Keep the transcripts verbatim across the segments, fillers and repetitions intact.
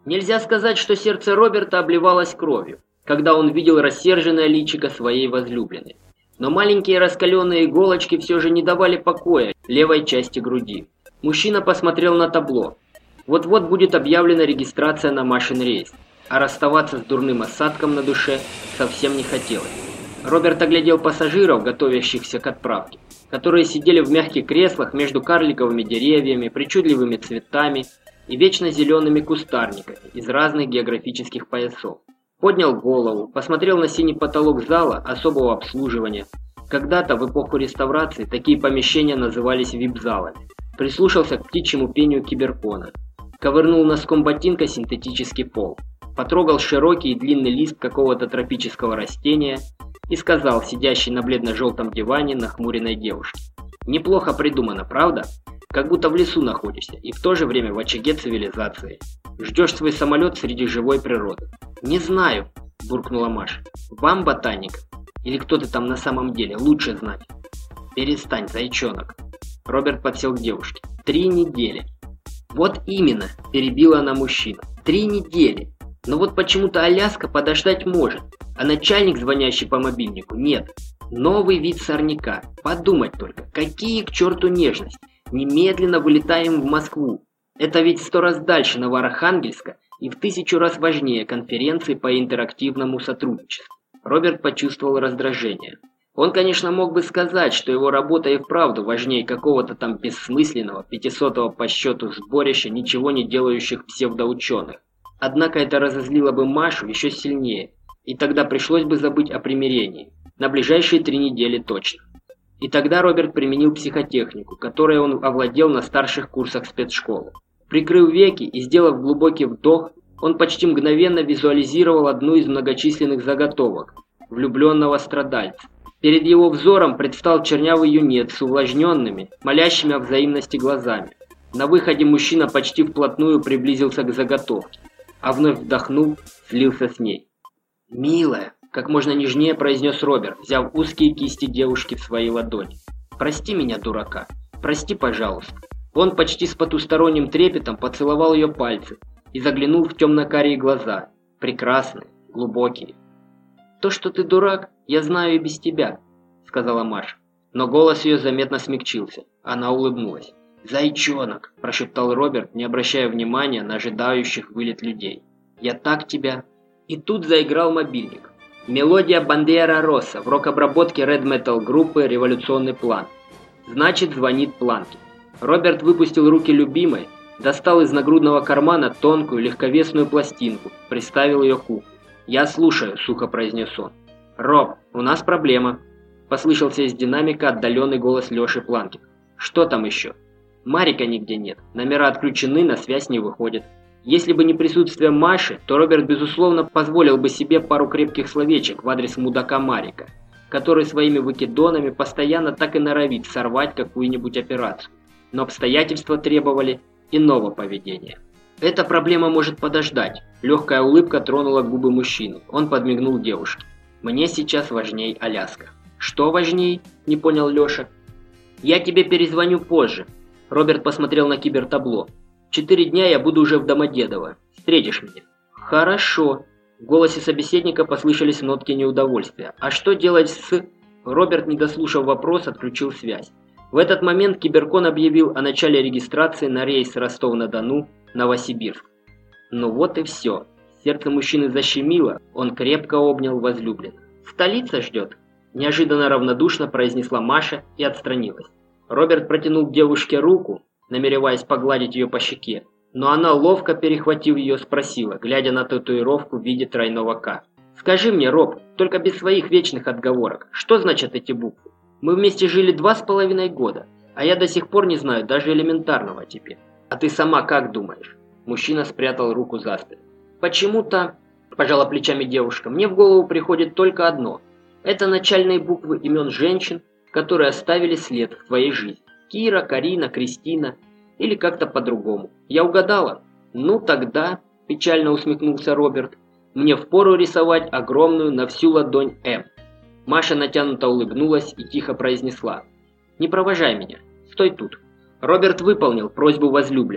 Нельзя сказать, что сердце Роберта обливалось кровью, когда он видел рассерженное личико своей возлюбленной. Но маленькие раскаленные иголочки все же не давали покоя левой части груди. Мужчина посмотрел на табло. Вот-вот будет объявлена регистрация на Машин рейс, а расставаться с дурным осадком на душе совсем не хотелось. Роберт оглядел пассажиров, готовящихся к отправке, которые сидели в мягких креслах между карликовыми деревьями, причудливыми цветами и вечно зелеными кустарниками из разных географических поясов. Поднял голову, посмотрел на синий потолок зала особого обслуживания. Когда-то в эпоху реставрации такие помещения назывались вип-залами. Прислушался к птичьему пению киберкона. Ковырнул носком ботинка синтетический пол. Потрогал широкий и длинный лист какого-то тропического растения и сказал сидящей на бледно-желтом диване нахмуренной девушке: «Неплохо придумано, правда? Как будто в лесу находишься и в то же время в очаге цивилизации. Ждешь свой самолет среди живой природы». «Не знаю», – буркнула Маша. «Вам, ботаник, или кто ты там на самом деле, лучше знать». «Перестань, зайчонок». Роберт подсел к девушке. «Три недели». «Вот именно», – перебила она мужчину. «Три недели. Но вот почему-то Аляска подождать может, а начальник, звонящий по мобильнику, нет. Новый вид сорняка. Подумать только, какие к черту нежности. Немедленно вылетаем в Москву. Это ведь сто раз дальше Новоархангельска и в тысячу раз важнее конференции по интерактивному сотрудничеству». Роберт почувствовал раздражение. Он, конечно, мог бы сказать, что его работа и вправду важнее какого-то там бессмысленного, пятисотого по счету сборища ничего не делающих псевдоученых. Однако это разозлило бы Машу еще сильнее, и тогда пришлось бы забыть о примирении. На ближайшие три недели точно. И тогда Роберт применил психотехнику, которой он овладел на старших курсах спецшколы. Прикрыв веки и сделав глубокий вдох, он почти мгновенно визуализировал одну из многочисленных заготовок влюбленного страдальца. Перед его взором предстал чернявый юнец с увлажненными, молящими о взаимности глазами. На выходе мужчина почти вплотную приблизился к заготовке, а вновь вдохнув, слился с ней. «Милая», — как можно нежнее произнес Роберт, взяв узкие кисти девушки в свои ладони. «Прости меня, дурака. Прости, пожалуйста». Он почти с потусторонним трепетом поцеловал ее пальцы и заглянул в темно-карие глаза, прекрасные, глубокие. «То, что ты дурак, я знаю и без тебя», — сказала Маша. Но голос ее заметно смягчился. Она улыбнулась. «Зайчонок», – прошептал Роберт, не обращая внимания на ожидающих вылет людей. «Я так тебя...» И тут заиграл мобильник. Мелодия Бандера Росса в рок-обработке Red Metal группы «Революционный план». Значит, звонит Планки. Роберт выпустил руки любимой, достал из нагрудного кармана тонкую легковесную пластинку, приставил ее к уху. «Я слушаю», – сухо произнес он. «Роб, у нас проблема», – послышался из динамика отдаленный голос Леши Планки. «Что там еще?» «Марика нигде нет, номера отключены, на связь не выходит». Если бы не присутствие Маши, то Роберт, безусловно, позволил бы себе пару крепких словечек в адрес мудака Марика, который своими выкидонами постоянно так и норовит сорвать какую-нибудь операцию. Но обстоятельства требовали иного поведения. «Эта проблема может подождать», – легкая улыбка тронула губы мужчины. Он подмигнул девушке. «Мне сейчас важней Аляска». «Что важней?» – не понял Леша. «Я тебе перезвоню позже». Роберт посмотрел на кибертабло. «Четыре дня я буду уже в Домодедово. Встретишь меня?» «Хорошо». В голосе собеседника послышались нотки неудовольствия. «А что делать с...» Роберт, не дослушав вопрос, отключил связь. В этот момент Киберкон объявил о начале регистрации на рейс Ростов-на-Дону, Новосибирск. Ну вот и все. Сердце мужчины защемило, он крепко обнял возлюбленную. «Столица ждет», – неожиданно равнодушно произнесла Маша и отстранилась. Роберт протянул девушке руку, намереваясь погладить ее по щеке, но она, ловко перехватив ее, спросила, глядя на татуировку в виде тройного «К». «Скажи мне, Роб, только без своих вечных отговорок, что значат эти буквы? Мы вместе жили два с половиной года, а я до сих пор не знаю даже элементарного теперь. А ты сама как думаешь?» Мужчина спрятал руку за спину. «Почему-то, — пожала плечами девушка, — мне в голову приходит только одно. Это начальные буквы имен женщин, которые оставили след в твоей жизни. Кира, Карина, Кристина или как-то по-другому. Я угадала?» «Ну тогда, — печально усмехнулся Роберт, — мне впору рисовать огромную на всю ладонь М». Маша натянуто улыбнулась и тихо произнесла: «Не провожай меня, стой тут». Роберт выполнил просьбу возлюбленной.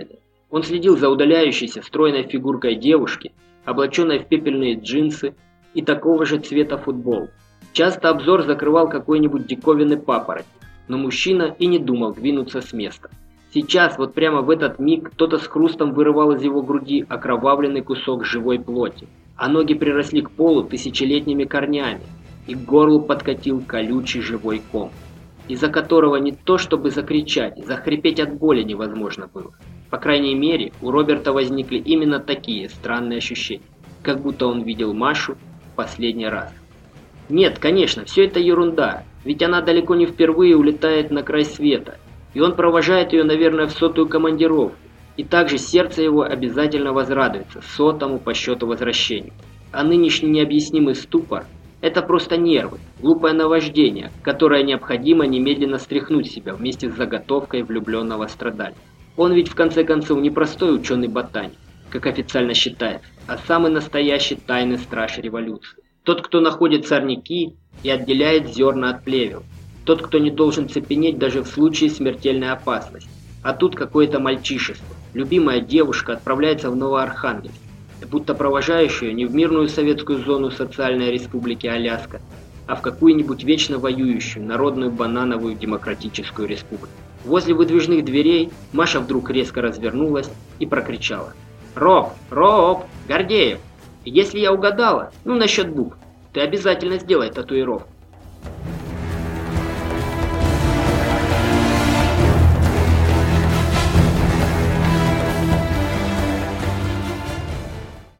Он следил за удаляющейся стройной фигуркой девушки, облаченной в пепельные джинсы и такого же цвета футбол. Часто обзор закрывал какой-нибудь диковинный папоротник, но мужчина и не думал двинуться с места. Сейчас, вот прямо в этот миг, кто-то с хрустом вырывал из его груди окровавленный кусок живой плоти, а ноги приросли к полу тысячелетними корнями, и к горлу подкатил колючий живой ком, из-за которого не то чтобы закричать, захрипеть от боли невозможно было. По крайней мере, у Роберта возникли именно такие странные ощущения, как будто он видел Машу в последний раз. Нет, конечно, все это ерунда, ведь она далеко не впервые улетает на край света, и он провожает ее, наверное, в сотую командировку, и также сердце его обязательно возрадуется сотому по счету возвращению. А нынешний необъяснимый ступор – это просто нервы, глупое наваждение, которое необходимо немедленно стряхнуть с себя вместе с заготовкой влюбленного страдания. Он ведь в конце концов не простой ученый-ботаник, как официально считается, а самый настоящий тайный страж революции. Тот, кто находит сорняки и отделяет зерна от плевел. Тот, кто не должен цепенеть даже в случае смертельной опасности. А тут какое-то мальчишество. Любимая девушка отправляется в Новоархангельск, будто провожающую не в мирную советскую зону социальной республики Аляска, а в какую-нибудь вечно воюющую народную банановую демократическую республику. Возле выдвижных дверей Маша вдруг резко развернулась и прокричала: «Роб! Роб! Гордеев! Если я угадала, ну насчет букв, ты обязательно сделай татуировку.